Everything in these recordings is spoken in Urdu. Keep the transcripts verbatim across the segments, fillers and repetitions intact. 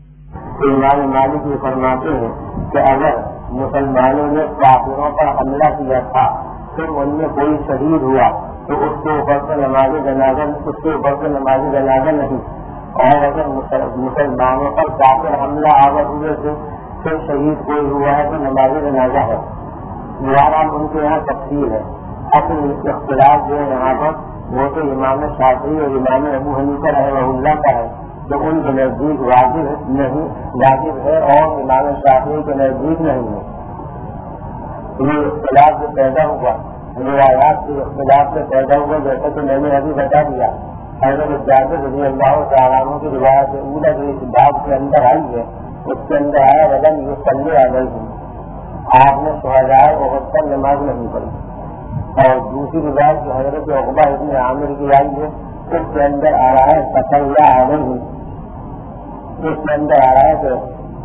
امام مالک یہ فرماتے ہیں کہ اگر مسلمانوں نے کافروں پر حملہ کیا تھا پھر ان میں کوئی شہید ہوا تو اس کے اوپر سے نماز جنازہ اس کے اوپر سے نماز جنازہ نہیں، اور اگر مسلمانوں پر کافر حملہ آور ہوئے تھے پھر شہید کوئی ہوا ہے تو نماز جنازہ ہے۔ دوبارہ ان کے یہاں تفصیل ہے، اصل اختلاف جو ہے یہاں پر وہ تو امام شافعی اور امام ابو حنیفہ رحمہ اللہ کا ہے، تو ان کے نزدیک واجب نہیں واجب ہے اور امام شافعی کے نزدیک نہیں ہے۔ یہ اختلاف جو پیدا ہوا روایات کے اختلاف سے پیدا ہوا، جیسا کہ میں نے ابھی بتا دیا، حضرت جابر رضی اللہ تعالیٰ عنہ کی روایت اولا جو اس باب کے اندر آئی ہے اس کے اندر آیا ولم یصلی علیہم، آپ نے شہدائے احد پر نماز نہیں پڑھی۔ اور دوسری روایت جو حضرت عقبہ ابن عامر کی آئی ہے اس کے اندر آ رہا ہے صلی علیہ، اس کے اندر آ رہا ہے کہ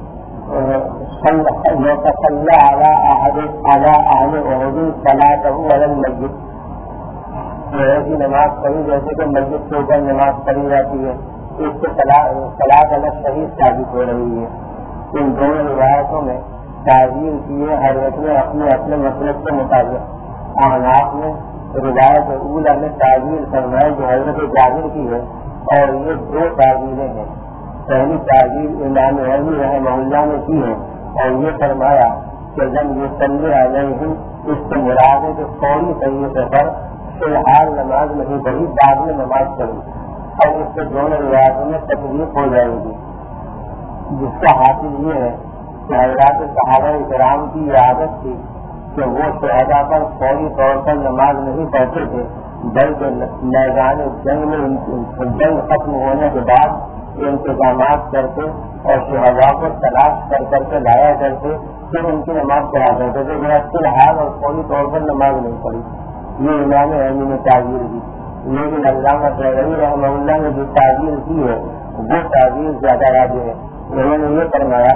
صلی علی احد علی اہل احد صلاۃ علی المسجد، ایسی نماز پڑھی جیسے کہ مسجد کے اوپر نماز پڑھی جاتی ہے، اس سے صلاۃ علی الشہید ثابت ہو رہی ہے۔ ان دونوں روایتوں میں تعویل کیے حضرت نے اپنے اپنے مسلک کے مطابق۔ احناف نے روایت اولا میں تعویل فرمائی جو حضرت جابر کی ہے، اور یہ دو تعویلیں ہیں۔ پہلی تعویل امام علی رحمہ اللہ نے کی ہے اور یہ فرمایا کہ لم یصلی علیہم، اس سے مراد ہے کہ فوری طریقے پر فی الحال نماز نہیں پڑھی، بعد میں نماز پڑھی، اور اس سے دونوں روایتوں میں تکلیف ہو جائے گی، جس کا حاصل یہ ہے کہ حضرات صحابہ کرام کی یہ عادت تھی کہ وہ شہداء پر فوری طور پر نماز نہیں پڑھتے تھے، بلکہ میدان جنگ میں جنگ ختم ہونے کے بعد انتظامات کرتے اور شہداء کو تلاش کر کر کے لایا کرتے، پھر ان کی نماز پڑھا کرتے تھے، فی الحال اور فوری طور پر نماز نہیں پڑھی۔ یہ امام علی نے تعبیر دی، لیکن علامہ شیخی رحمہ اللہ نے جو تعبیر کی ہے وہ تعبیر زیادہ راجح ہے۔ انہوں نے یہ فرمایا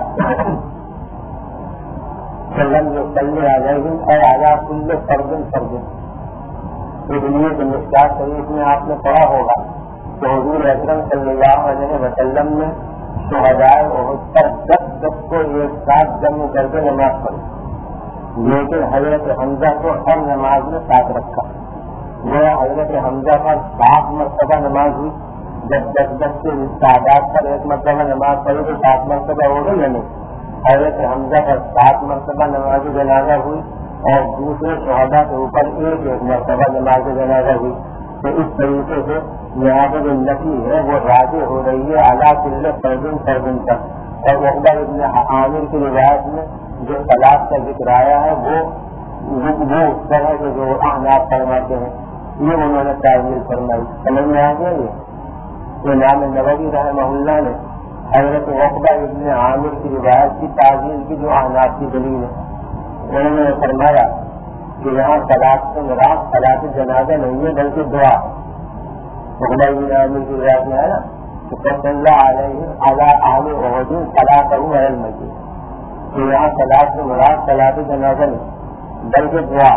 لم یصلی علیہم اور اعلیٰ کل فرد فرد، اس لیے کہ مشکات شریف میں آپ نے پڑھا ہوگا کہ حضور اکرم صلی اللہ علیہ وسلم نے شہدائے احد پر دس دس کو ایک ساتھ جمع کر کے نماز پڑھی، لیکن حضرت حمزہ کو ہر نماز میں ساتھ رکھا۔ وہ حضرت حمزہ پر سات مرتبہ نماز ہوئی، جب دس دس کے تعداد پر ایک مرتبہ نماز پڑھی تو سات مرتبہ ہو گئی، یعنی حضرت حمزہ پر سات مرتبہ نماز جنازہ ہوئی اور دوسرے شہداء کے اوپر ایک ایک مرتبہ نماز جنازہ ہوئی۔ تو اس طریقے سے یہاں پہ جو نفی ہے وہ راضی ہو رہی ہے اعلیٰ کل فردن فردن تک۔ اور عقبہ ابن عامر کی روایت میں جو طلاق کا ذکر آیا ہے وہ وہ اس طرح کے جو احناف فرماتے ہیں، یہ انہوں نے تعبیر فرمائی۔ سمجھ میں آ گیا یہ امام نووی رحمہ اللہ نے حضرت عقبہ ابن عامر کی روایت کی تعبیر کی جو احناف کی دلیل ہے، انہوں نے فرمایا کہ یہاں طلاق سے مراد صلاۃ جنازہ نہیں ہے بلکہ دعا۔ عقبہ ابن عامر کی روایت میں ہے نا کہ صلی اللہ علیہ علی اہل احد صلاۃ علی المسجد، کہ یہاں صلاۃ سے مراد صلاۃ جنازہ نہیں بلکہ دعا۔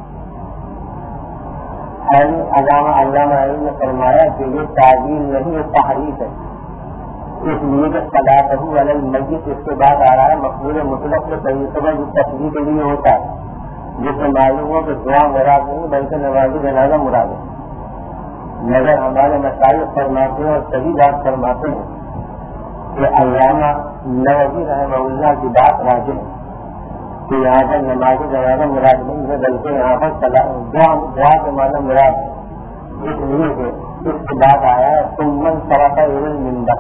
علامہ علامہ علی نے فرمایا کہ یہ تعبیر نہیں، یہ تحریف ہے، اس لیے کہ صلاۃ علی المسجد اس کے بعد آ رہا ہے مقبول مطلق کے طریقے پر جو تفریح کے لیے ہوتا ہے، جس سے معلوم ہو کہ دعا مراد نہیں بلکہ نماز جنازہ مراد ہے۔ مگر ہمارے مسائل فرماتے ہیں اور صحیح بات فرماتے ہیں کہ علامہ نووی رحمہ اللہ کی بات راجح ہے کہ یہاں پر نماز جنازہ مراد نہیں ہے بلکہ یہاں پر دعا کے معنی مراد ہے، اس لیے کہ اس کے بعد آیا ہے ثم انصرف الی المنبر،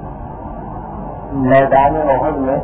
میدان احد میں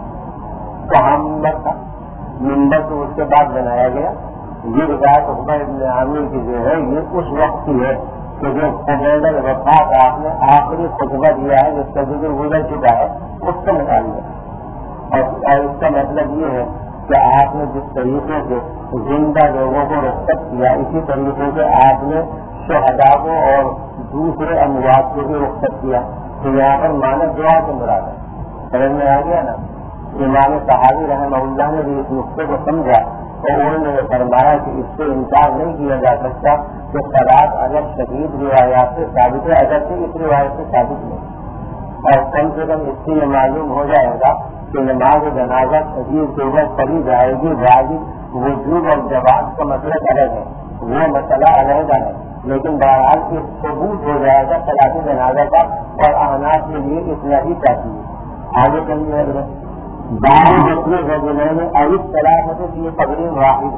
محمد منبر کو اس کے بعد بنایا گیا۔ یہ روایت عقبہ ابن عامر کی جو ہے یہ اس وقت کی ہے کہ جو قبیل الوفات آپ نے آخری خطبہ دیا ہے جس کا ذکر گزر چکا ہے اس کا مطالعہ، اور اس کا مطلب یہ ہے کہ آپ نے جس طریقے سے زندہ لوگوں کو رخصت کیا اسی طریقے سے آپ نے شہداء کو اور دوسرے اموات کو بھی رخصت کیا، تو یہاں پر معنی دعا کے مراد ہے۔ سمجھ میں آ گیا نا؟ امام صحابی رحمہ اللہ نے بھی اس نقطے کو سمجھا اور انہوں نے فرمایا کہ اس سے انکار نہیں کیا جا سکتا کہ صلاۃ علی الشہید روایات سے ثابت ہے، اگرچہ اس روایت سے ثابت نہیں، اور کم سے کم اس سے یہ معلوم ہو جائے گا کہ نماز جنازہ شدید کے اوپر پڑھی جائے گی واجب وجوب اور جواز کا مطلب الگ ہے، وہ مسئلہ علیحدہ ہے، لیکن بہرحال یہ ثبوت ہو جائے گا صلاۃ جنازہ کا، اور احناف کے لیے اتنا ہی کافی ہے۔ آگے چلیے اگر بارہ مسئلے رجلین ایس ثلاثۃ فی قبر واحد،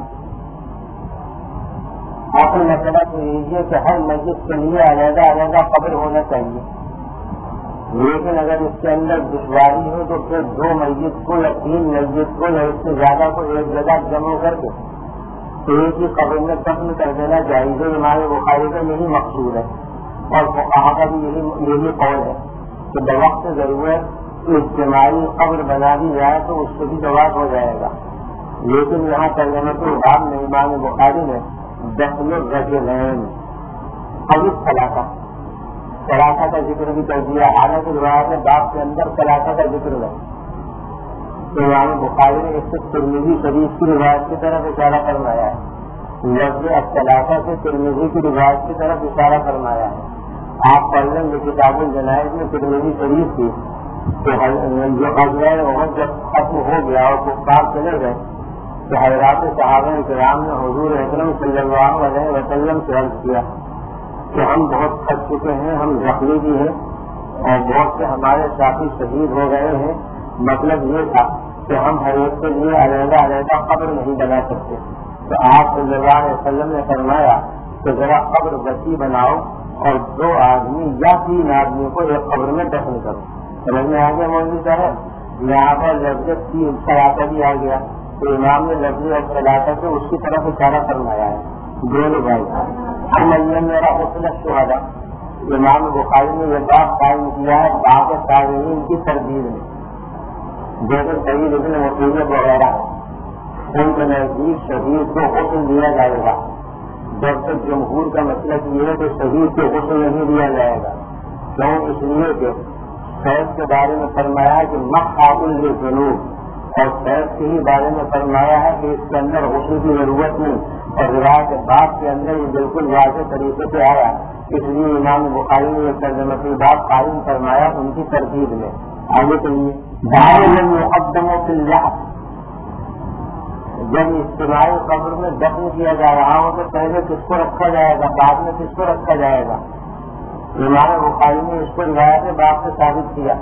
اصل مسئلہ تو یہ ہے کہ ہر مسجد کے لیے علیحدہ علیحدہ قبر ہونا چاہیے، لیکن اگر اس کے اندر دشواری ہو تو پھر دو مسجد کو یا تین مسجد کو یا اس سے زیادہ کو ایک جگہ جمع کر کے ایک ہی قبر میں دفن کر دینا جائز ہے۔ ہمارے بخاری کا یہی مقصود ہے اور فقہا کا بھی یہی یہی قول ہے کہ بوقت ضرورت اجتماعی قبر بنا دی جائے تو اس سے بھی جواب ہو جائے گا، لیکن یہاں ترجمہ الباب میں امام بخاری نے دفن الرجلین قبر ثلاثہ ثلاثہ کا ذکر بھی کر دیا، حالانکہ روایت باب کے اندر ثلاثہ کا ذکر ہے۔ امام بخاری نے اس سے ترمذی شریف کی روایت کی طرف اشارہ فرمایا ہے، لفظ الثلاثہ سے ترمذی کی روایت کی طرف اشارہ فرمایا ہے۔ آپ پڑھ لیں گے کتاب الجنائز میں ترمذی شریف کی جو غزوہ احد جب ختم ہو گیا اور کفار چلے گئے تو حضرات صحابہ کرام نے حضور اکرم صلی اللہ علیہ وسلم سے عرض کیا کہ ہم بہت تھک چکے ہیں، ہم زخمی بھی ہیں اور بہت سے ہمارے ساتھی شہید ہو گئے ہیں، مطلب یہ تھا کہ ہم ہر ایک کے لیے علیحدہ علیحدہ قبر نہیں بنا سکتے، تو آپ صلی اللہ علیہ وسلم نے فرمایا کہ ذرا قبر وسیع بناؤ اور دو آدمی یا تین آدمیوں کو ایک قبر میں دفن کرو۔ سمجھ میں آگے مولوی صاحب یہاں پر لفظ تین ثلاثہ بھی آ گیا تو امام نے لفظ اور ثلاثہ سے اس کی طرف اشارہ فرمایا ہے۔ دونوں بھائی ہم میرا حسن شہدا، امام بخاری نے یہ بات قائم کیا ہے باب تابعین کی تردید میں، جیسے سعید ابن مسیب وغیرہ ان کے نزدیک شہید کو حسن دیا جائے گا، جب تک جمہور کا مطلب یہ ہے کہ شہید کو حسن نہیں دیا جائے گا، کیوں؟ اس لیے کہ صحت کے بارے میں فرمایا کہ مخاطل جنوب، اور صحت کے ہی بارے میں فرمایا ہے کہ اس کے اندر حسن کی ضرورت نہیں، اور روایت باب کے اندر یہ بالکل واضح طریقے سے آیا، اس لیے امام بخاری نے یہ ترجمہ باب قائم فرمایا ان کی ترتیب میں۔ آگے چلیے باب مقدم فی اللحد، جب اجتماعی قبر میں دفن کیا جا رہا ہو تو پہلے کس کو رکھا جائے گا، بعد میں کس کو رکھا جائے گا؟ امام بخاری نے اس کو روایت باب سے ثابت کیا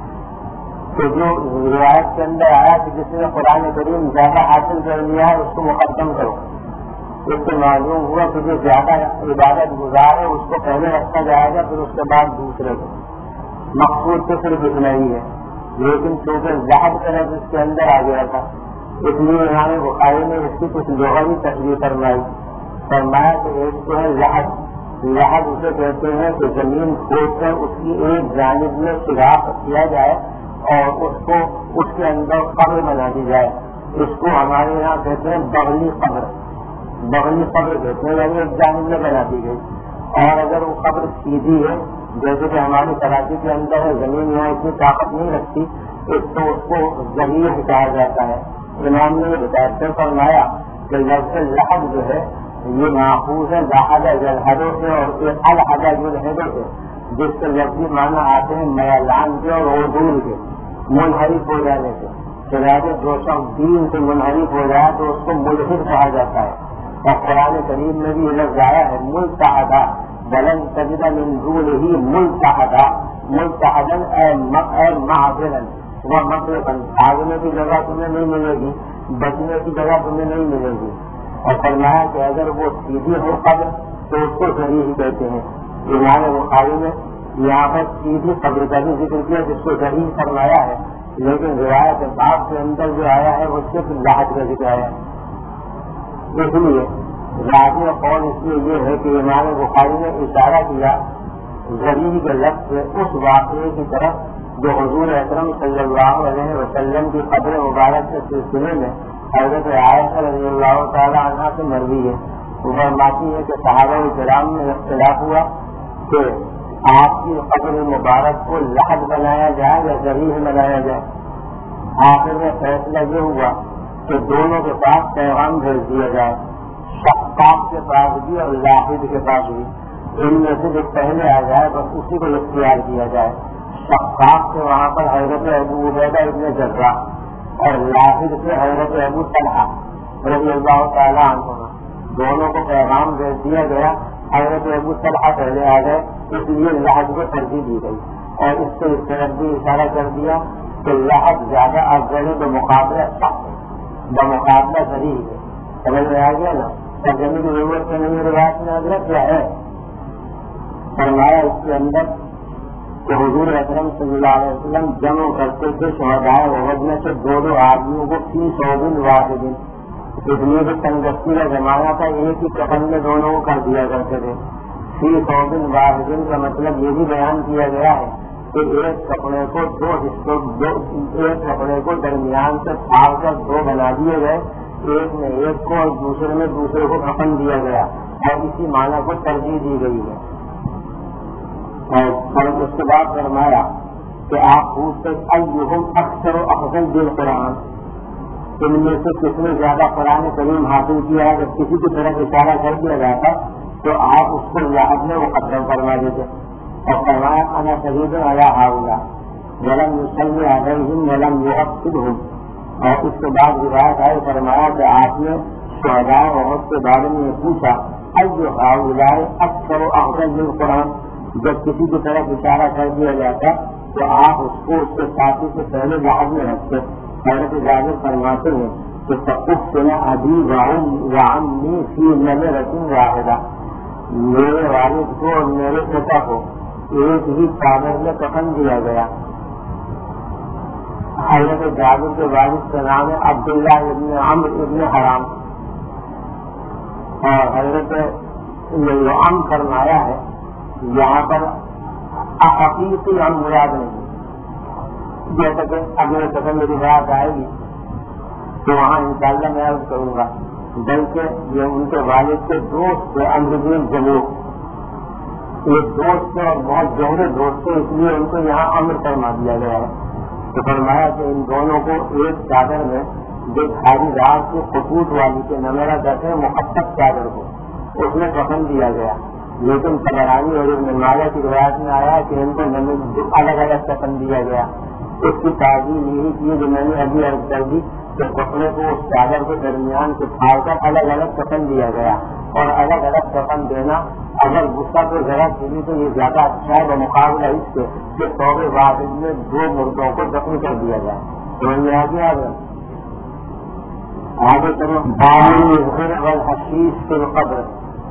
کہ جو روایت کے اندر آیا کہ جس نے قرآن کریم زیادہ حاصل کر لیا ہے اس کو مقدم کرو، اس سے معلوم ہوا کہ جو زیادہ عبادت گزار ہے اس کو پہلے رکھا جائے گا، پھر اس کے بعد دوسرے کو۔ مقصود تو صرف اتنا ہی ہے، لیکن چونکہ زہد کا لفظ اس کے اندر آ گیا تھا اس لیے امام بخاری نے اس کی کچھ لغوی تشریح فرمائی، فرمایا کہ ایک تو ہے لحد، لحد اسے کہتے ہیں کہ زمین کھود کر اس کی ایک جانب میں سوراخ کیا جائے اور اس کو اس کے اندر قبر بنا دی جائے، اس کو ہمارے یہاں کہتے ہیں بغلی قبر، بغلی قبر کہتے ہیں، یعنی ایک جانب میں بنا دی گئی۔ اور اگر وہ قبر سیدھی ہے جیسے کہ ہماری کراچی کے اندر ہے، زمین یہاں اتنی طاقت نہیں رکھتی تو اس کو ذریعہ کہا جاتا ہے۔ امام نے بتایا فرمایا کہ لفظ لحد جو ہے یہ ماخوذ ہے لحد جلحدوں سے اور الحد جلحدوں سے، جس سے لفظی معنی آتے ہیں میلان کے اور عدول کے، منحرف ہو جانے سے۔ چنانچہ جو شخص دین سے منحرف ہو جائے تو اس کو ملحد کہا جاتا ہے، اور قرآن کریم میں بھی یہ لفظ آیا ہے ملتحدہ، بلند تجد من دونہ ملتحدہ، ملتحدن اے معذرن وہ مطلب بھاگنے کی جگہ تمہیں نہیں ملے گی، بچنے کی جگہ تمہیں نہیں ملے گی۔ اور فرمایا کہ اگر وہ سیدھی ہو قبر تو اس کو صحیح ہی کہتے ہیں۔ امام بخاری نے یہاں پر سیدھی قبر کا بھی ذکر کیا جس کو صحیح فرمایا ہے، لیکن روایت باب کے اندر جو آیا ہے وہ صرف لحد کا ذکر آیا ہے۔ اس لیے راجع قول اس لیے یہ ہے کہ امام بخاری نے اشارہ کیا غریب کے لفظ سے اس واقعے کی طرف جو حضور اکرم صلی اللہ علیہ وسلم کی قبر مبارک کے سلسلے میں حضرت عائشہ رضی اللہ تعالی عنہ سے مروی ہے۔ وہ فرماتی ہے کہ صحابہ کرام میں اختلاف ہوا کہ آپ کی قبر مبارک کو لحد بنایا جائے یا ذریح بنایا جائے۔ آخر میں فیصلہ یہ ہوا کہ دونوں کے پاس پیغام بھیج دیا جائے، شقاق کے پاس بھی اور لاحد کے پاس بھی، ان میں سے جو پہلے آ جائے بس اسی کو اختیار کیا جائے۔ شقاق وفاق سے وہاں پر حضرت ابو عبیدہ ابن جراح اور لاحق سے حضرت ابو طلحہ رضی اللہ تعالیٰ عنہ دونوں کو پیغام دے دیا گیا. حضرت ابو طلحہ پہلے آ گئے اس لیے لاحق کو ترجیح دی گئی اور اس سے اس طرف بھی اشارہ کر دیا کہ لاحق زیادہ افضل ہے بمقابلہ صح بمقابلہ صحیح ہے. سمجھ میں آ گیا نا. ترجمے کی ضرورت سے نہیں روایت میں حضرت کیا ہے فرمایا اس کے اندر کہ حضور اکرم صلی اللہ علیہ وسلم جمع کرتے تھے شہداء احد میں سے دو دو آدمیوں کو فی صوب واحد. اس لیے کہ تنگستی کا زمانہ تھا ایک ہی کفن میں دونوں کو کر دیا کرتے تھے. فی صوب واحد کا مطلب یہ بھی بیان کیا گیا ہے کہ ایک کپڑے کو دو حصوں ایک کپڑے کو درمیان سے پھاڑ کر دو بنا دیے گئے. ایک میں ایک کو اور دوسرے میں دوسرے کو کفن دیا گیا اور اسی معنی کو ترجیح دی گئی ہے. اور اس کے بعد فرمایا کہ آپ پوچھتے ایہم اکثر و افضل بالقرآن ان میں سے کس نے زیادہ قرآن کریم حاصل کیا ہے. جب کسی کی طرف اشارہ کر دیا جاتا تو آپ اس کو یاد میں مقدم فرما دیتے اور فرمایا انا شہید علی ہؤلاء ولم یصلی علیہم ولم یعقبہم. اور اس کے بعد روایت آئی فرمایا کہ آپ نے شہداء احد کے بارے میں پوچھا ای ہؤلاء اکثر و افضل بالقرآن. جب کسی کی طرف اشارہ کر دیا جاتا تو آپ اس کو اس کے ساتھی سے پہلے لحاظ میں رکھتے. حضرت جابر فرماتے ہیں کہ تقفنا ابی وعمی فی نمرۃ واحدہ. میرے والد کو اور میرے پتا کو ایک ہی چادر میں کفن دیا گیا. حضرت جابر کے والد کا نام ہے عبداللہ ابن عمرو ابن حرام اور حضرت عام فرمایا ہے یہاں پر حقیقی ہم مراد نہیں. جیسا کہ اگلے قسم میری بات آئے گی تو وہاں انشاءاللہ میں عرض کروں گا بلکہ یہ ان کے والد کے دوست تھے امربین جموع. یہ دوست تھے اور بہت گہرے دوست تھے اس لیے ان کو یہاں امر فرما دیا گیا ہے. تو فرمایا کہ ان دونوں کو ایک چادر میں جو بھاری رات کے خطوط والی کے نمیرا کہتے ہیں مقدس چادر کو اس میں کفن دیا گیا. لیکن طبرانی اور ابن ماجہ کی روایت میں آیا کہ ان کو الگ الگ کفن دیا گیا. اس کی تعظیم یہی کی جو میں نے ابھی عرض کر دی کہ کپڑے کو اس چادر کے درمیان سے پھاڑ کر الگ الگ کفن دیا گیا. اور الگ الگ کفن دینا اگر غصہ کو ذرا چلی تو یہ زیادہ اچھا ہے بمقابلہ اس کے کہ توبے واحد میں دو مردوں کو دفن کر دیا جائے. سمجھ میں آ گیا آگے کرو حشیش فی القبر.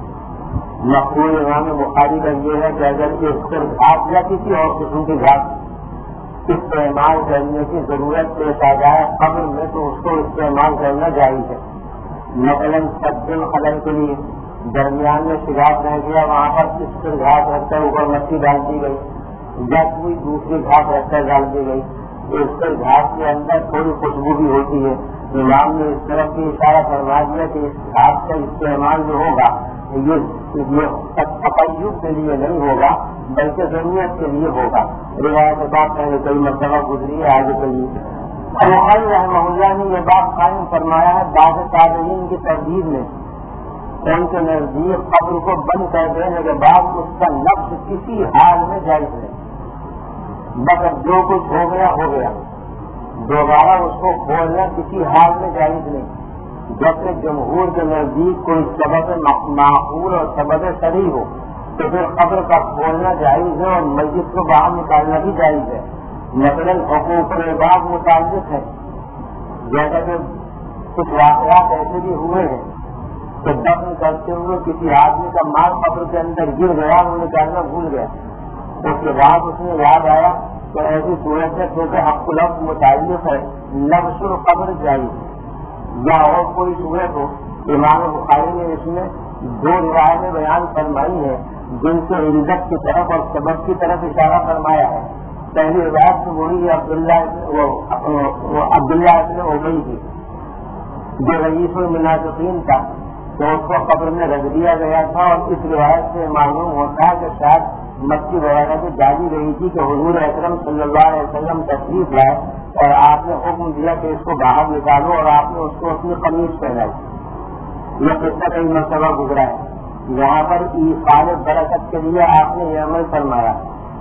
مقبول امام بخاری کا یہ ہے کہ اگر اس پر گھاس یا کسی اور قسم کی گھاس استعمال کرنے کی ضرورت پیش آ جائے قبر میں تو اس کو استعمال کرنا جائز ہے. مثلاً سبزل خلل کے لیے درمیان میں شگاف رہ گیا وہاں پر اس پر گھاس رکھ کر اوپر مٹی ڈال دی گئی یا کوئی دوسری گھاس رکھ کر ڈال دی گئی. اس پر گھاس کے اندر تھوڑی خوشبو بھی ہوتی ہے. امام نے اس طرف کی اشارہ فرما دیا کہ اس گھاس کا استعمال جو ہوگا یہ تقیب کے لیے نہیں ہوگا بلکہ ضرورت کے لیے ہوگا. روایت بات پہلے کئی مرتبہ گزری ہے آگے چلیے. بخاری رحمہ اللہ نے یہ بات قائم فرمایا ہے بعض تابعین کی تردید میں ان کے نزدیک قبر کو بند کر دینے کے بعد اس کا لفظ کسی حال میں جائز نہیں. مگر جو کچھ ہو گیا ہو گیا دوبارہ اس کو کھولنا کسی حال میں جائز نہیں. جیسے جمہور کے نزدیک کوئی سبب معقول اور سبب صحیح ہو تو پھر قبر کا کھولنا جائز ہے اور مسجد کو باہر نکالنا بھی جائز ہے. مثلاً حقوق العباد متعلق ہے جیسا کہ کچھ واقعات ایسے بھی ہوئے ہیں کہ دفن کرتے ہوئے کسی آدمی کا مال قبر کے اندر گر گیا وہ نکالنا بھول گیا. اس کے بعد اس میں یاد آیا تو ایسی صورت ہے کیونکہ حق لفظ متعلق ہے لفظ القبر جائز یا اور کوئی صورت ہو. امام بخاری نے اس میں دو روایتیں بیان فرمائی ہیں جن سے عزت کی طرف اور سبب کی طرف اشارہ فرمایا ہے. پہلی روایت تو وہی عبداللہ عبداللہ ابن ابی کی جو رئیس المنافقین تھا تو اس کو قبر میں رکھ دیا گیا تھا. اور اس روایت سے معلوم ہوتا ہے کہ شاید مکی وغیرہ کی جاری رہی تھی کہ حضور اکرم صلی اللہ علیہ وسلم تشریف لائے اور آپ نے حکم دیا کہ اس کو باہر نکالو اور آپ نے اس کو اپنی قمیض پہنائی. یہ قصہ کئی مرتبہ گزرا ہے. یہاں پر ایصال برکت کے لیے آپ نے یہ عمل فرمایا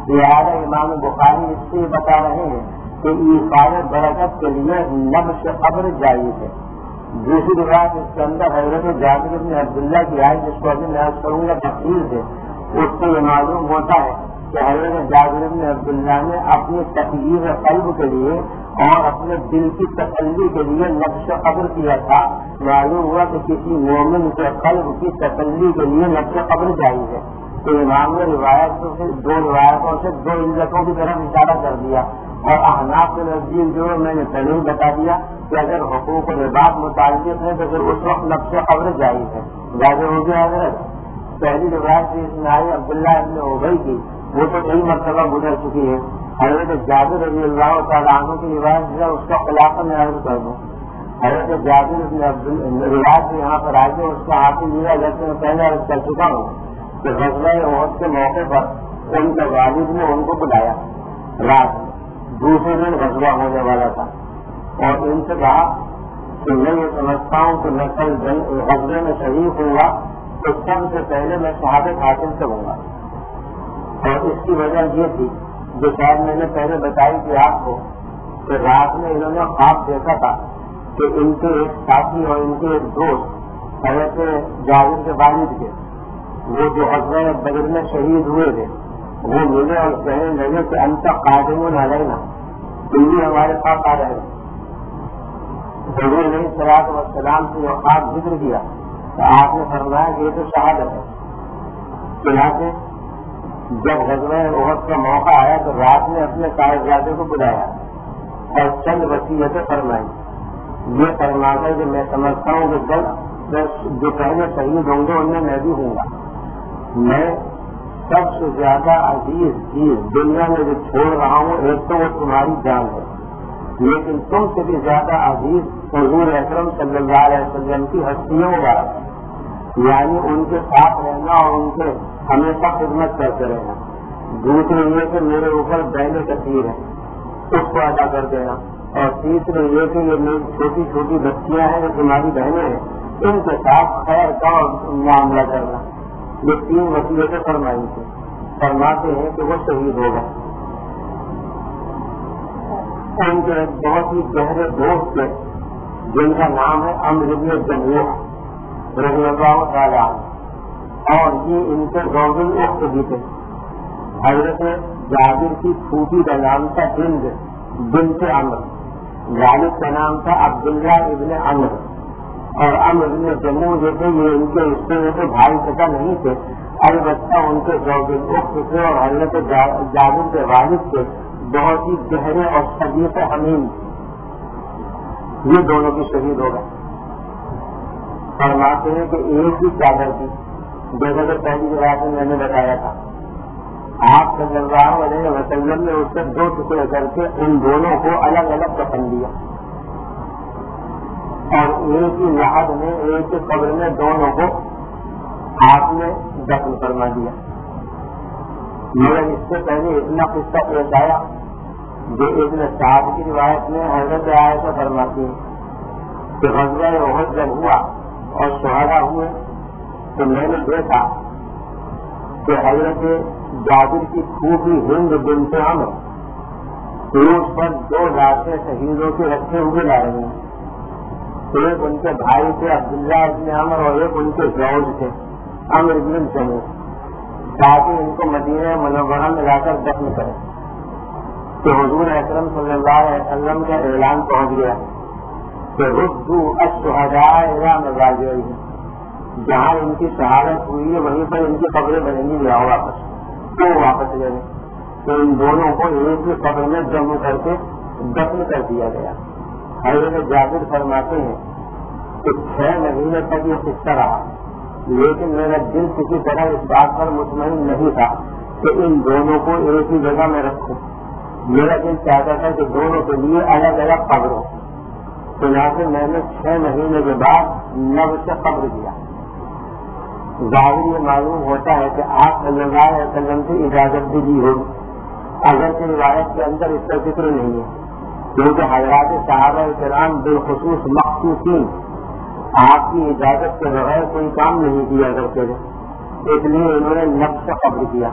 لہٰذا امام بخاری اس سے بتا رہے ہیں کہ ایثار برکت کے لیے نبش قبر جائز ہے۔ دوسری روایت اس کے اندر حضرت جابر بن عبداللہ کی آئے جس کو ابھی میں عرض کروں گا تفصیل سے، اس سے یہ معلوم ہوتا ہے کہ حضرت جابر بن عبداللہ نے اپنی تطہیر قلب کے لیے اور اپنے دل کی تسلی کے لیے نبش قبر کیا تھا۔ معلوم ہوا کہ کسی مومن کے قلب کی تسلی کے لیے نبش قبر جائز ہے۔ تو امام نے روایتوں سے دو روایتوں سے دو علتوں کی طرف اشارہ کر دیا، اور احناف کے نزدیک جو میں نے پہلے ہی بتا دیا کہ اگر حقوق العباد متعلق ہے تو پھر اس وقت نبش قبر جائز ہے۔ واضح ہو گیا حضرت؟ پہلی روایت اس میں آئی عبداللہ ابن ابی کی، وہ تو کئی مرتبہ گزر چکی ہے۔ حضرت جابر رضی اللہ تعالیٰ عنہ کی روایت جو اس کا خلاصہ میں عرض کر دوں۔ حضرت جابر بن عبداللہ روایت یہاں پر آ کے اس کا حاصل یہ جیسے میں پہلے عرض کر چکا ہوں کہ غزوہ احد کے موقع پر ان کے والد نے ان کو بلایا رات دوسرے دن غزوہ ہونے والا تھا، اور ان سے کہا کہ میں یہ سمجھتا ہوں کہ میں کل غزوے میں شریک ہوں گا تو سب سے پہلے میں شہادت حاصل کروں گا، اور اس کی وجہ یہ تھی جو شاید میں نے پہلے بتائی تھی آپ کو کہ رات میں انہوں نے خواب دیکھا تھا کہ ان کے ایک ساتھی اور ان کے ایک دوست حضرت جابر کے والد کے وہ جو غزوہ بدر میں شہید ہوئے تھے وہ ملے اور کہنے لگے کہ انت قادم علینا، تم بھی ہمارے پاس آ رہے۔ حضور علیہ الصلوۃ والسلام سے جو خواب ذکر کیا تو آپ نے فرمایا کہ یہ تو شہادت ہے۔ چنانچہ جب غزوہ احد کا موقع آیا تو رات میں اپنے صاحبزادے کو بلایا اور چند وصیتیں فرمائی۔ یہ فرما کر کہ میں سمجھتا ہوں کہ جب جو پہلے شہید ہوں گے ان میں میں بھی ہوں گا، میں سب سے زیادہ عزیز چیز دنیا میں جو چھوڑ رہا ہوں ایک تو وہ تمہاری جان ہے، لیکن تم سے بھی زیادہ عزیز حضور اکرم صلی اللہ علیہ وسلم کی ہستیوں کا، یعنی ان کے ساتھ رہنا اور ان کے ہمیشہ خدمت کرتے رہنا۔ دوسرے یہ کہ میرے اوپر دین کثیر ہے اس کو ادا کر دینا، اور تیسرے یہ کہ یہ میری چھوٹی چھوٹی بچیاں ہیں جو تمہاری بہنیں ہیں ان کے ساتھ خیر کا معاملہ کرنا۔ یہ تین وصیتیں فرمائی تھی۔ فرماتے ہیں کہ وہ شہید ہوگا۔ ان کے بہت ہی گہرے دوست تھے جن کا نام ہے عمرو بن جموح رضی اللہ تعالیٰ عنہ، اور یہ ان کے زوج الاخت بھی تھے۔ حضرت جابر کی پھوپھی کا نام تھا ہند بنت عمرو، والد کا نام تھا عبداللہ ابن عمرو، اور عمرو بن جموح جو تھے یہ ان کے رشتے میں تو بھائی چچا نہیں تھے، البتہ ان کے زوج الاخت تھے اور حضرت جابر کے والد کے بہت ہی گہرے اور صدیق حمیم، یہ دونوں کی شہید ہو گئے۔ فرماتے ہیں کہ ایک ہی چادر تھی، جیسا کہ پہلی روایت میں میں نے بتایا تھا، آپ صلی اللہ علیہ وسلم نے اس سے دو ٹکڑے کر کے ان دونوں کو الگ الگ کفن دیا، اور ایک ہی لحد میں ایک ہی قبر میں دونوں کو آپ نے دفن فرما دیا۔ مگر اس سے پہلے اتنا قصہ پیش آیا جو ابن سعد کی روایت میں حضرت عائشہ فرماتی ہے کہ غزوہ احد جب ہوا اور شہداء ہوئے تو میں نے دیکھا کہ حضرت جابر کی پھوپھی ہند بنت عمرو روز پر دو لاشیں شہیدوں کے رکھے ہوئے لا رہے ہیں، ایک ان کے بھائی تھے عبداللہ ابن عمرو اور ایک ان کے زوج تھے عمرو بن جموح، تاکہ ان کو مدینہ منورہ میں لا کر دفن کریں۔ تو حضور اکرم صلی اللہ علیہ وسلم کا اعلان پہنچ گیا کہ ردوا الشہداء الی مضاجعہم، جہاں ان کی شہادت ہوئی ہے وہیں پر ان کی قبریں بنیں گی، لاؤ واپس، تو واپس لے لیں۔ تو ان دونوں کو ایک ہی قبر میں جمع کر کے دفن کر دیا گیا۔ حضرت جابر فرماتے ہیں کہ چھ مہینے تک یہ قصہ رہا، لیکن میرا دل کسی طرح اس بات پر مطمئن نہیں تھا کہ ان دونوں کو ایک ہی جگہ میں رکھوں۔ میرا دل چاہتا تھا کہ دونوں کے لیے الگ الگ قبر ہو، چنانچہ میں نے چھ مہینے کے بعد نب سے قبر دیا۔ ظاہر یہ معلوم ہوتا ہے کہ آپ صلی اللہ علیہ وسلم سے اجازت بھی دی ہوگی، اگرچہ روایت کے اندر اس کا ذکر نہیں ہے، کیونکہ حضرات صحابہ کرام بالخصوص مخصوصین آپ کی اجازت کے بغیر کوئی کام نہیں کیا کرتے تھے، اس لیے انہوں نے نب سے قبر کیا۔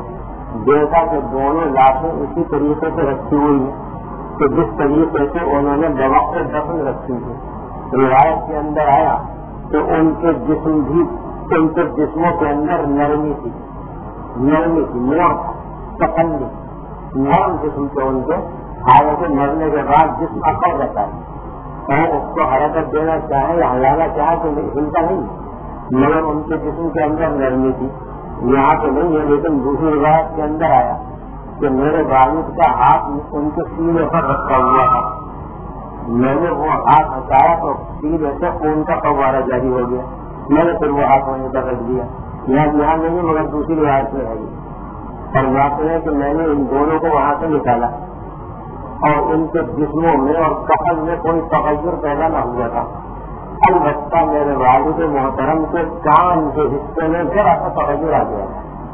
دیکھا کہ دونوں لاشیں اسی طریقے سے رکھی ہوئی ہیں کہ جس طریقے سے انہوں نے بوقت دفن رکھی تھی۔ روایت کے اندر آیا کہ ان کے جسم بھی ان کے جسموں کے اندر نرمی تھی نرمی تھی نرم تکنی نرم جسم کے ان کے، حالانکہ مرنے کے بعد جسم اکڑ رہتا ہے اور اس کو حرکت دینا چاہے یا ہلانا چاہے تو ہلتا نہیں، مگر ان کے جسم کے اندر نرمی تھی۔ یہاں تو نہیں ہے، لیکن دوسری روایت کے اندر آیا کہ میرے والد کا ہاتھ ان کے سینے پر رکھا ہوا تھا، میں نے وہ ہاتھ ہٹایا تو سینے سے خون کا فوارہ جاری ہو گیا، میں نے پھر وہ ہاتھ وہیں پر رکھ دیا۔ یہاں یہاں نہیں مگر دوسری روایت میں ہے اور واقع ہے کہ میں نے ان دونوں کو وہاں سے نکالا اور ان کے جسموں میں اور کفن میں کوئی تغیر پیدا نہ ہوا تھا۔ البتہ میرے والد محترم کے کان کے حصے میں ذرا سا تغیر آ گیا،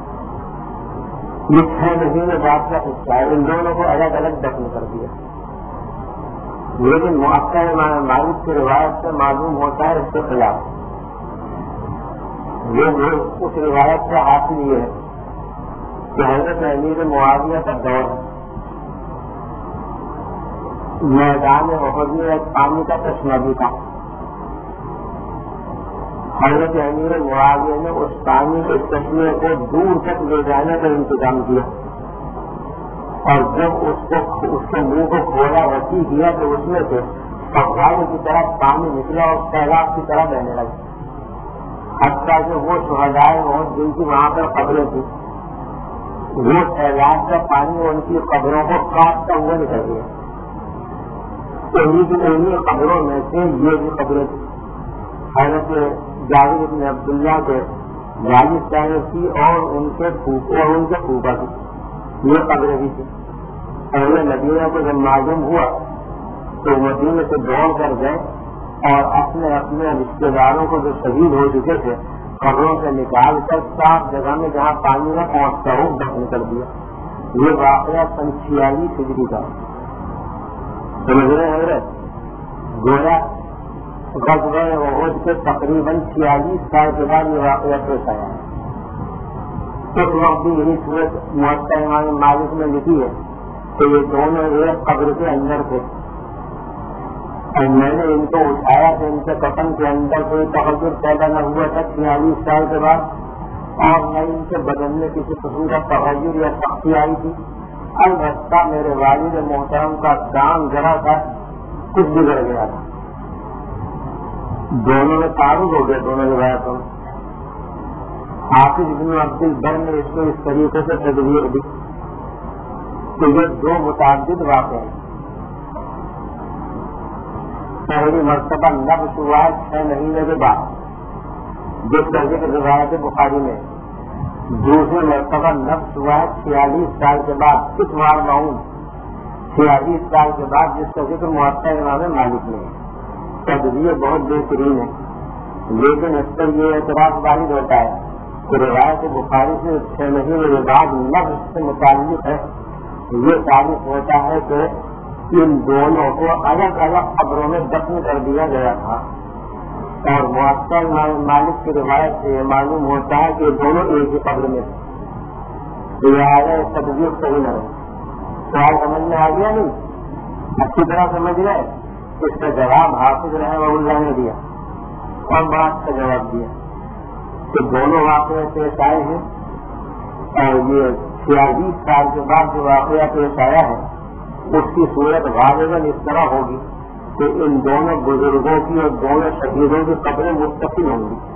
یہ چھ مہینے بعد کا حصہ ہے، ان دونوں کو الگ الگ دفن کر دیا۔ لیکن معقل امام مالک کی روایت سے معلوم ہوتا ہے اس کے خلاف، یہ اس روایت سے حاصل یہ ہے کہ حضرت امیر معاویہ کا دور میدان احد میں ایک پانی کا چشمہ بھی تھا، حضرت امیر معاویہ نے اس پانی کے چشمے کو دور تک لے جانے کا انتظام کیا اور جب اس کو اس کے منہ کو کھولا وسیع کیا تو اس میں سے فوارے کی طرح پانی نکلا اور سیلاب کی طرح بہنے لگا، حتیٰ کہ وہ شہدائے موت جن کی وہاں پر قبریں تھیں وہ سیلاب کا پانی ان کی قبروں کو کاٹتا ہوا نکل گیا۔ انہیں کی انہیں قبروں میں سے یہ بھی قبریں تھیں، حضرت جابر بن عبداللہ کے والد صاحب کی اور ان کے پھوپھا اور ان کے پھوپھا کی یہ قبریں بھی تھیں۔ پہلے مدینہ کو جب معلوم ہوا تو مدینہ سے دوڑ کر گئے اور اپنے اپنے رشتے داروں کو جو شہید ہو چکے تھے قبروں سے نکال کر صاف جگہ میں جہاں پانی نہ پہنچتا ہو دفن کر دیا۔ یہ واقعہ سن چھیالیس ہجری کا سمجھ رہے ہیں حضرت، گویا غزوہ احد کے تقریباً چھیالیس سال کے بعد یہ واقعہ پیش آیا ہے۔ اس وقت بھی یہی صورت موطا امام مالک نے لکھی ہے کہ یہ دونوں ایک قبر کے اندر تھے اور میں نے ان کو اٹھایا کہ ان کے کفن کے اندر کوئی تغیر پیدا نہ ہوا تھا چھیالیس سال کے بعد، اور نہ ان کے بدن میں کسی قسم کا تغیر یا سختی آئی تھی۔ البتہ میرے والد محترم کا کام ذرا تھا کچھ بگڑ گیا تھا، دونوں میں تعارض ہو گیا دونوں روایتوں میں۔ حافظ بن عبد البر نے اس کو اس طریقے سے تدبیر دی کہ یہ دو متعدد واقع ہیں۔ پہلی مرتبہ نفس ہوا ہے چھ مہینے کے بعد جس درجے کی روایت بخاری میں، دوسری مرتبہ نفس ہوا ہے چھیالیس سال کے بعد اس بار معاون چھیالیس سال کے بعد جس کا ذکر موطا امام مالک میں ہے۔ تدبیر بہت بہترین ہے، لیکن اس پر یہ اعتراض وارد ہوتا ہے کہ روایت بخاری سے چھ مہینے کے بعد نفس سے متعلق ہے، یہ ثابت ہوتا ہے کہ ان دونوں کو الگ الگ قبروں میں دفن کر دیا گیا تھا، اور موطا امام مالک کی روایت سے یہ معلوم ہوتا ہے کہ دونوں ایک ہی قبر میں تھے، لہٰذا تدبیر صحیح نہ رہے۔ سوال سمجھ میں آ گیا نہیں؟ اچھی طرح سمجھ گئے؟ اس کا جواب حافظ رحمہ اللہ نے دیا اور بات کا جواب دیا کہ دونوں واقعے پیش آئے ہیں، اور یہ چھیالیس سال کے بعد جو واقعہ پیش آیا ہے اس کی صورت غالباً اس طرح ہوگی کہ ان دونوں بزرگوں کی اور دونوں شہیدوں کی قبریں متصل ہوں گی۔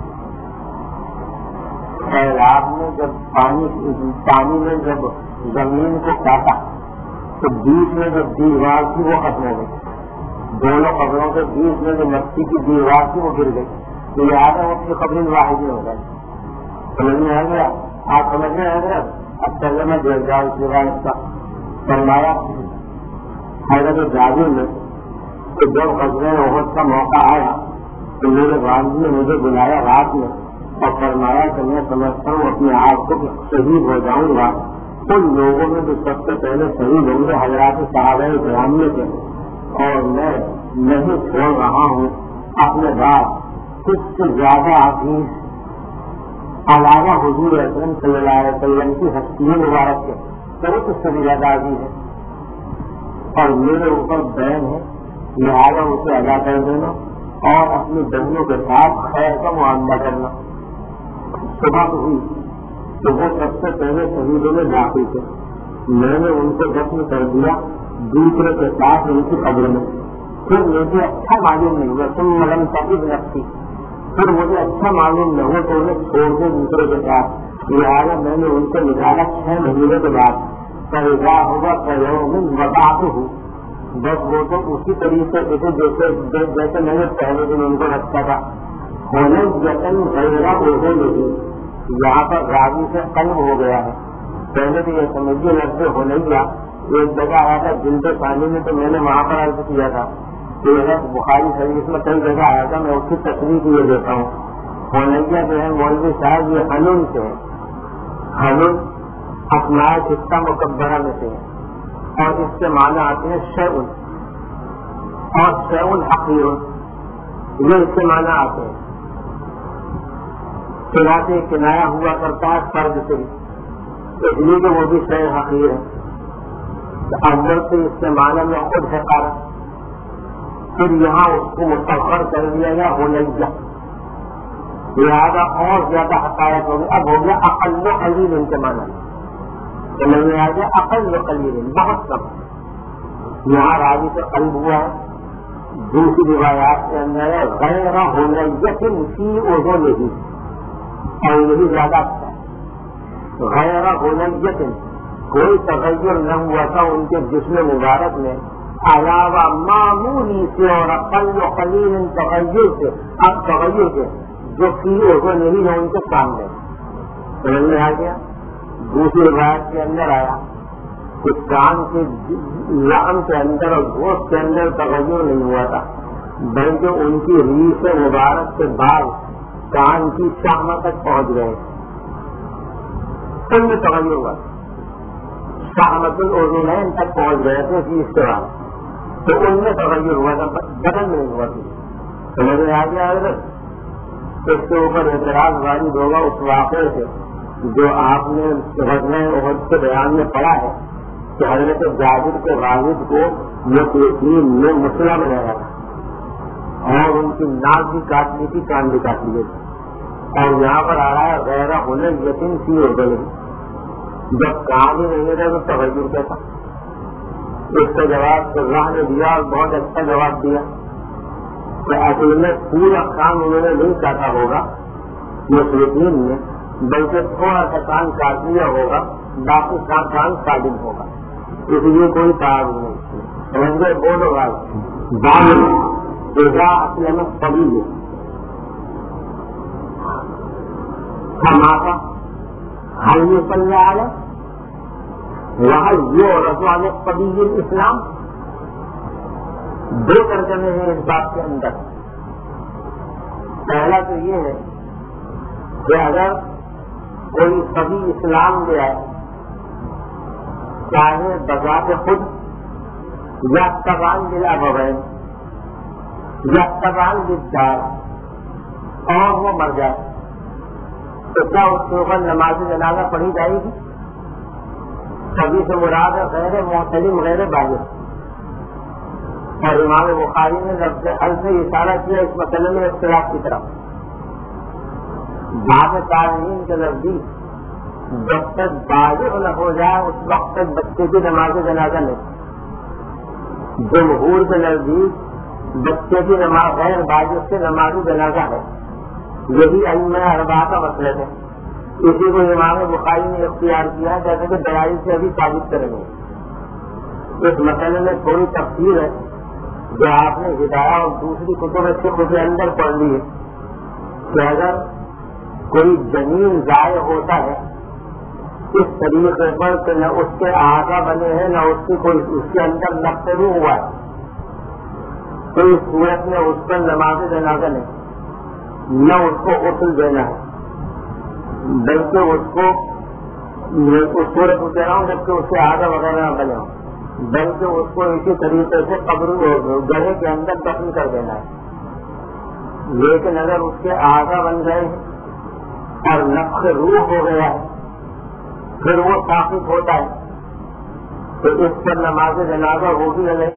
سیلاب میں جب پانی پانی میں جب زمین کو کاٹا تو بیچ میں جو دیوار تھی وہ ختم ہو گئی، دونوں قبروں کے بیچ میں جو مٹی کی دیوار تھی وہ گر گئی، تو لہٰذا اس کی قبریں واحد ہو گئی۔ سمجھ میں آ گیا؟ آپ سمجھ میں آ گیا؟ اب ترجمہ دے جاؤ اس روایت کا۔ فرمایا حضرت جابر نے کہ جب غزوہ احد کا موقع آیا تو میرے والد نے مجھے بلایا رات میں اور فرمایا کہ میں سمجھتا ہوں اپنے آپ کو شہید ہو جاؤں گا ان لوگوں میں جو سب سے پہلے شہید ہوں گے حضرات صحابہ کرام میں سے، اور میں نہیں چھوڑ رہا ہوں اپنے بعد کچھ سے زیادہ عزیز علاوہ حضور اکرم صلی اللہ علیہ وسلم کی ہستی مبارک کے تو اس سے بھی زیادہ عزیز ہے اور میرے اوپر بہن ہے، لہٰذا اسے ادا کر دینا اور اپنی بہنوں کے ساتھ خیر کا معاملہ کرنا۔ صبح ہوئی تو وہ سب سے پہلے شہیدوں میں داخل تھے، میں نے ان کو دفن کر دیا دوسرے کے ساتھ ان کی قبر میں، پھر مجھے اچھا معلوم نہیں ہوا، تم ملم تقید رکھتی، پھر مجھے اچھا معلوم نہ ہو تو انہیں چھوڑ دے دوسرے کے ساتھ، لہٰذا میں نے ان کو نکالا چھ مہینے کے بعد، پیدا ہوگا پیوم وضاحت ہوں، بس وہ تو اسی طریقے سے جیسے جیسے میں نے پہلے دن ان کو رکھا تھا، ہونے یقین غیرہ اردو نہیں، یہاں پر راوی سے قلب ہو گیا ہے، پہلے تو یہ سمجھیے لفظ ہونے گیا، ایک جگہ آیا تھا جلد پانی میں تو میں نے وہاں پر عرض کیا تھا کہ بخاری شریف میں کئی جگہ آیا تھا، میں اس کی تصریح یہ دیتا ہوں، ہونے گیا جو ہے مولوی صاحب یہ حنون سے ہے، حنون اسماء ستہ مکبرہ میں سے ہے اور اس کے معنی آتے ہیں شیء اور شیء حقیر، یہ اس کے معنی آتے ہیں، خلا سے کنایا ہوا کرتا ہے فرد سے، اس لیے کہ وہ بھی شیء حقیر ہے، اول سے اس کے معنی میں خود ہے کارا، پھر یہاں اس کو مستقر کر دیا گیا ہونے گیا، لہٰذا اور زیادہ حقائق ہو گیا، اب ہو گیا اقل و قلیل ان کے معنی سمجھ میں آ گیا، اقل و قلیل بہت کم، یہاں راوی سے قلب ہوا ہے، دوسری روایات کے اندر ہے غیر ہونے یقین فی اردو نہیں، اور یہی زیادہ اچھا ہے، غیر ہونے یقین کوئی تغیر نہ ہوا تھا ان کے جسم مبارک میں علاوہ معمولی سے اور اقل و قلیل تغیر سے، اب تغیر کے جو فی اردو نہیں ہے ان کے سامنے سمجھ میں آ گیا۔ دوسری روایت کے اندر آیا کہ کان کے لحم کے اندر اور گوشت کے اندر تغیر نہیں ہوا تھا، بلکہ ان کی ریش مبارک کے بعد کان کی شاہمہ تک پہنچ گئے، ان میں تغیر ہوا، شاہمت الاذنین تک پہنچ گئے تھے اس کے بعد، تو ان میں تغیر ہوا تھا، بدن میں نہیں ہوا تھی، سمجھ میں آ گیا حضرت۔ اس کے اوپر اعتراض وارد ہوگا اس واقعے سے جو آپ نے غزوہ احد کے بیان میں پڑھا ہے کہ حضرت جابر کے والد کو یقین میں مسئلہ بنایا تھا اور ان کی ناک بھی کاٹ لی تھی، کان بھی کاٹ لیے تھے، اور یہاں پر آ رہا ہے غیر ہونے یقین سی ہو گئی، جب کام ہی نہیں رہا تو تغیر کیا تھا؟ اس کا جواب اللہ نے دیا اور بہت اچھا جواب دیا کہ اصل میں پورا کام انہوں نے نہیں کاٹا ہوگا مشرکین نے، بلکہ تھوڑا سا کان کاٹ لیا ہوگا، باقی کا کان سالم ہوگا، اس لیے کوئی تعارض نہیں، سمجھ گئے؟ بولو بھائی جزا اصل میں کبھی ہے ہمارا حل چل رہا ہے وہاں یہ رضوان قبیل اسلام، دو ترجمے ہیں اس بات کے اندر۔ پہلا تو یہ ہے کہ اگر کوئی کبھی اسلام لے آئے، چاہے بذات خود یا تبان دلا بغیر یا تبان دار، اور وہ مر جائے تو کیا اس کے اوپر نماز جنازہ پڑھی جائے گی؟ کبھی سے مراد غیر محتلم غیر بالغ، اور امام بخاری نے لفظ حل سے اشارہ کیا اس مسئلے میں اختلاف کی طرف۔ بعض تعلیم کے نزدیک جب تک بالغ نہ ہو جائے اس وقت تک بچے کی نماز جنازہ نہیں، جمہور کے نزدیک بچے کی نماز غیر بالغ سے نماز جنازہ ہے، یہی ائمہ اربعہ کا مسئلہ ہے، اسی کو امام بخاری نے اختیار کیا جیسے کہ دلائل سے ابھی ثابت کریں گے۔ اس مسئلے میں تھوڑی تفصیل ہے جو آپ نے ہدایہ اور دوسری کتب فقہ کے اندر پڑھ لی ہے کہ اگر کوئی جنین ضائع ہوتا ہے اس طریقے پر کہ نہ اس کے اعضاء بنے ہیں نہ اس کی کوئی اس کے اندر نقص بھی ہوا ہے، تو اس صورت میں اس پر نماز جنازہ نہیں، نہ اس کو غسل دینا ہے، بلکہ اس کو اس صورت میں کہہ رہا ہوں جبکہ اس کے اعضاء وغیرہ نہ بنے ہوں، بلکہ اس کو اسی طریقے سے قبر گڑھے کے اندر دفن کر دینا ہے۔ لیکن اگر اس کے اعضاء بن گئے اور نفخ روح ہو گیا ہے پھر وہ ثابت ہوتا ہے تو اس پر نماز جنازہ ہوگی یا نہیں؟